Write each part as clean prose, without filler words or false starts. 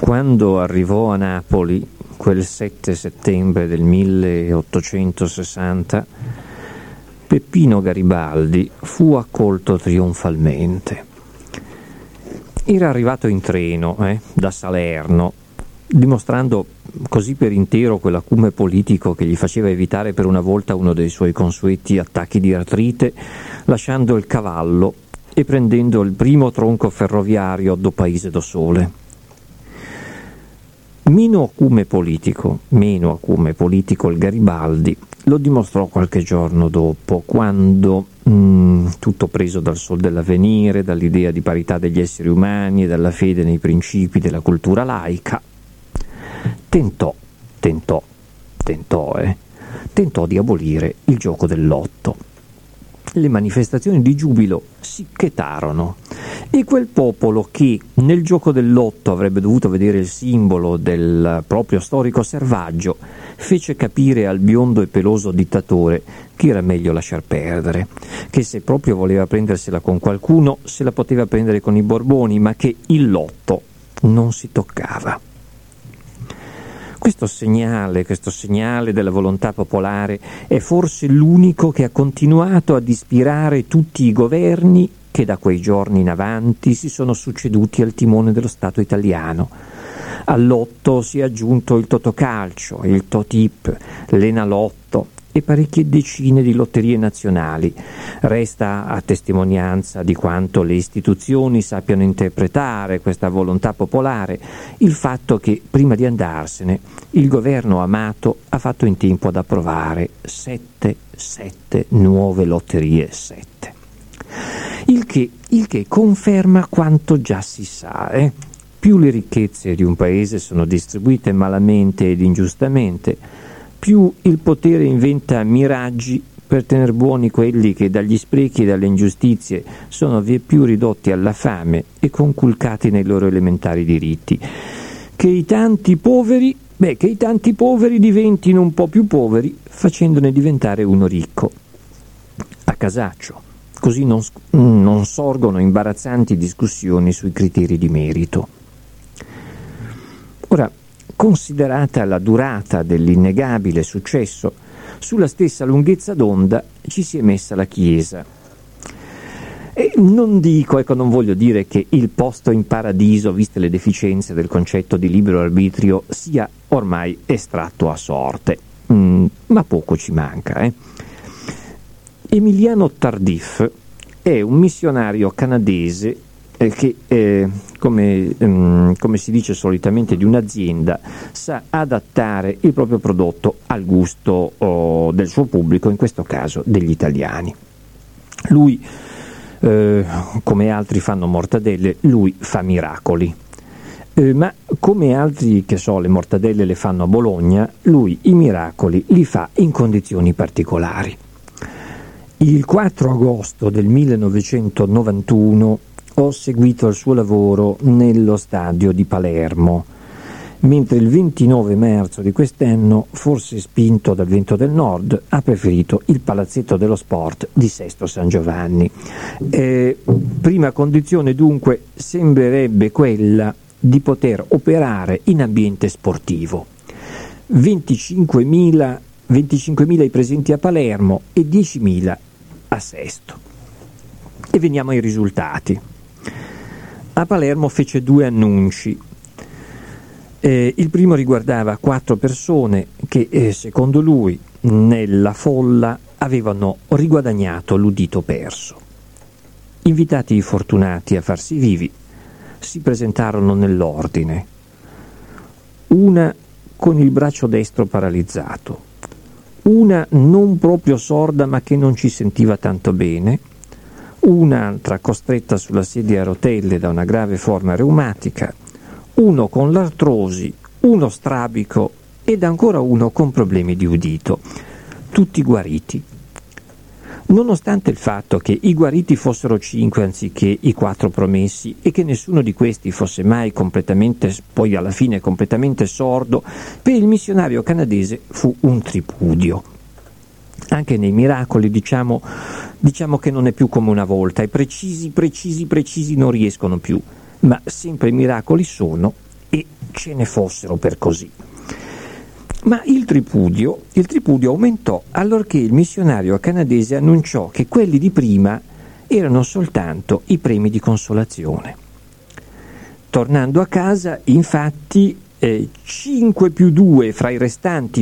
Quando arrivò a Napoli, quel 7 settembre del 1860, Peppino Garibaldi fu accolto trionfalmente. Era arrivato in treno da Salerno, dimostrando così per intero quell'acume politico che gli faceva evitare per una volta uno dei suoi consueti attacchi di artrite, lasciando il cavallo e prendendo il primo tronco ferroviario do Paese do Sole. Meno acume politico il Garibaldi lo dimostrò qualche giorno dopo, quando, tutto preso dal sol dell'avvenire, dall'idea di parità degli esseri umani e dalla fede nei principi della cultura laica, tentò di abolire il gioco del lotto. Le manifestazioni di giubilo si chetarono e quel popolo che nel gioco del lotto avrebbe dovuto vedere il simbolo del proprio storico servaggio fece capire al biondo e peloso dittatore che era meglio lasciar perdere, che se proprio voleva prendersela con qualcuno se la poteva prendere con i Borboni, ma che il lotto non si toccava. Questo segnale della volontà popolare è forse l'unico che ha continuato ad ispirare tutti i governi che da quei giorni in avanti si sono succeduti al timone dello Stato italiano. Al lotto si è aggiunto il Totocalcio, il Totip, l'Enalotto e parecchie decine di lotterie nazionali. Resta a testimonianza di quanto le istituzioni sappiano interpretare questa volontà popolare il fatto che prima di andarsene il governo Amato ha fatto in tempo ad approvare sette nuove lotterie, 7. Il che conferma quanto già si sa. Più le ricchezze di un paese sono distribuite malamente ed ingiustamente, più il potere inventa miraggi per tener buoni quelli che dagli sprechi e dalle ingiustizie sono vieppiù ridotti alla fame e conculcati nei loro elementari diritti. Che i tanti poveri diventino un po' più poveri, facendone diventare uno ricco. A casaccio, così non sorgono imbarazzanti discussioni sui criteri di merito. Ora, considerata la durata dell'innegabile successo, sulla stessa lunghezza d'onda ci si è messa la Chiesa. E non voglio dire che il posto in paradiso, viste le deficienze del concetto di libero arbitrio, sia ormai estratto a sorte, ma poco ci manca. Emiliano Tardif è un missionario canadese che, come si dice solitamente di un'azienda, sa adattare il proprio prodotto al gusto del suo pubblico, in questo caso degli italiani. Lui, come altri fanno mortadelle, lui fa miracoli. Ma come altri, le mortadelle le fanno a Bologna, lui i miracoli li fa in condizioni particolari. Il 4 agosto del 1991 ho seguito il suo lavoro nello stadio di Palermo, mentre il 29 marzo di quest'anno, forse spinto dal vento del nord, ha preferito il palazzetto dello sport di Sesto San Giovanni. Prima condizione dunque sembrerebbe quella di poter operare in ambiente sportivo. 25.000 i presenti a Palermo e 10.000 a Sesto. E veniamo ai risultati. A Palermo fece 2 annunci. Il primo riguardava 4 persone che, secondo lui, nella folla avevano riguadagnato l'udito perso. Invitati i fortunati a farsi vivi, si presentarono nell'ordine. Una con il braccio destro paralizzato, una non proprio sorda ma che non ci sentiva tanto bene, un'altra costretta sulla sedia a rotelle da una grave forma reumatica, uno con l'artrosi, uno strabico ed ancora uno con problemi di udito, tutti guariti. Nonostante il fatto che i guariti fossero 5 anziché i 4 promessi e che nessuno di questi fosse mai completamente sordo, per il missionario canadese fu un tripudio. Anche nei miracoli diciamo che non è più come una volta, e precisi non riescono più, ma sempre i miracoli sono, e ce ne fossero per così. Ma il tripudio aumentò allorché il missionario canadese annunciò che quelli di prima erano soltanto i premi di consolazione. Tornando a casa, infatti, 5 più 2 fra i restanti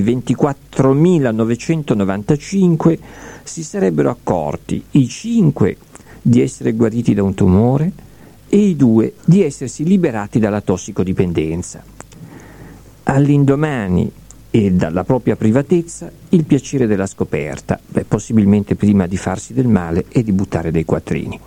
24.995 si sarebbero accorti, i 5 di essere guariti da un tumore e i 2 di essersi liberati dalla tossicodipendenza. All'indomani e dalla propria privatezza il piacere della scoperta, possibilmente prima di farsi del male e di buttare dei quattrini.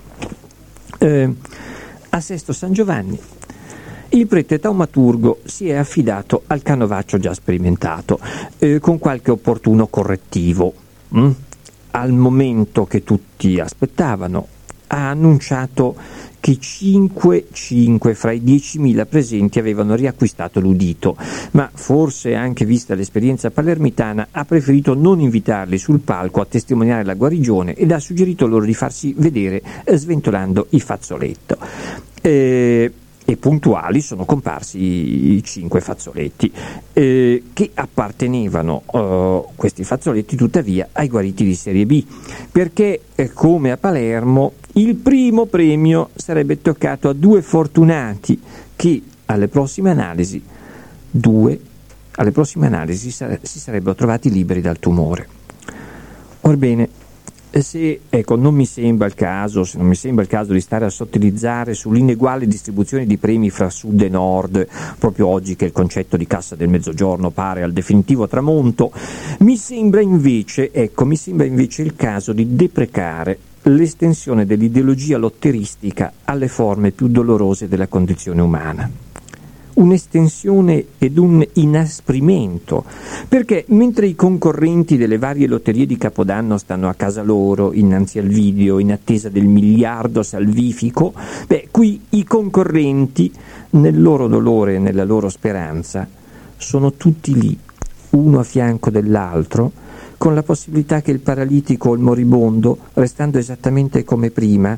A Sesto San Giovanni il prete taumaturgo si è affidato al canovaccio già sperimentato, con qualche opportuno correttivo. Al momento che tutti aspettavano, ha annunciato che 5 fra i 10.000 presenti avevano riacquistato l'udito, ma forse anche vista l'esperienza palermitana ha preferito non invitarli sul palco a testimoniare la guarigione ed ha suggerito loro di farsi vedere sventolando il fazzoletto. E puntuali sono comparsi i 5 fazzoletti che appartenevano, questi fazzoletti tuttavia, ai guariti di serie B, perché come a Palermo il primo premio sarebbe toccato a 2 fortunati che alle prossime analisi si sarebbero trovati liberi dal tumore. Orbene, se non mi sembra il caso di stare a sottilizzare sull'ineguale distribuzione di premi fra sud e nord, proprio oggi che il concetto di cassa del mezzogiorno pare al definitivo tramonto, mi sembra invece il caso di deprecare l'estensione dell'ideologia lotteristica alle forme più dolorose della condizione umana. Un'estensione ed un inasprimento, perché mentre i concorrenti delle varie lotterie di Capodanno stanno a casa loro, innanzi al video, in attesa del miliardo salvifico, qui i concorrenti, nel loro dolore e nella loro speranza, sono tutti lì, uno a fianco dell'altro, con la possibilità che il paralitico o il moribondo, restando esattamente come prima,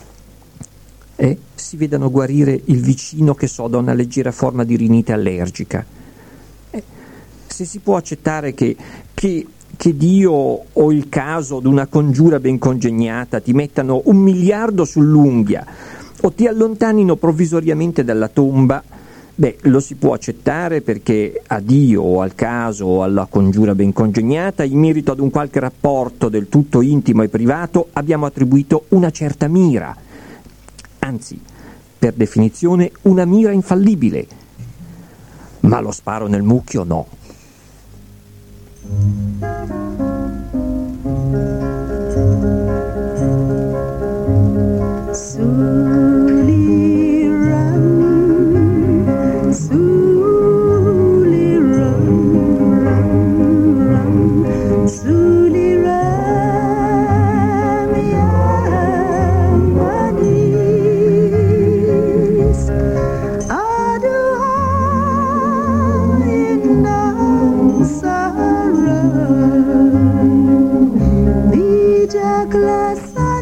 si vedano guarire il vicino che da una leggera forma di rinite allergica. Se si può accettare che Dio o il caso d'una congiura ben congegnata ti mettano 1 miliardo sull'unghia o ti allontanino provvisoriamente dalla tomba, lo si può accettare perché a Dio o al caso o alla congiura ben congegnata, in merito ad un qualche rapporto del tutto intimo e privato, abbiamo attribuito una certa mira, anzi, per definizione, una mira infallibile. Ma lo sparo nel mucchio no.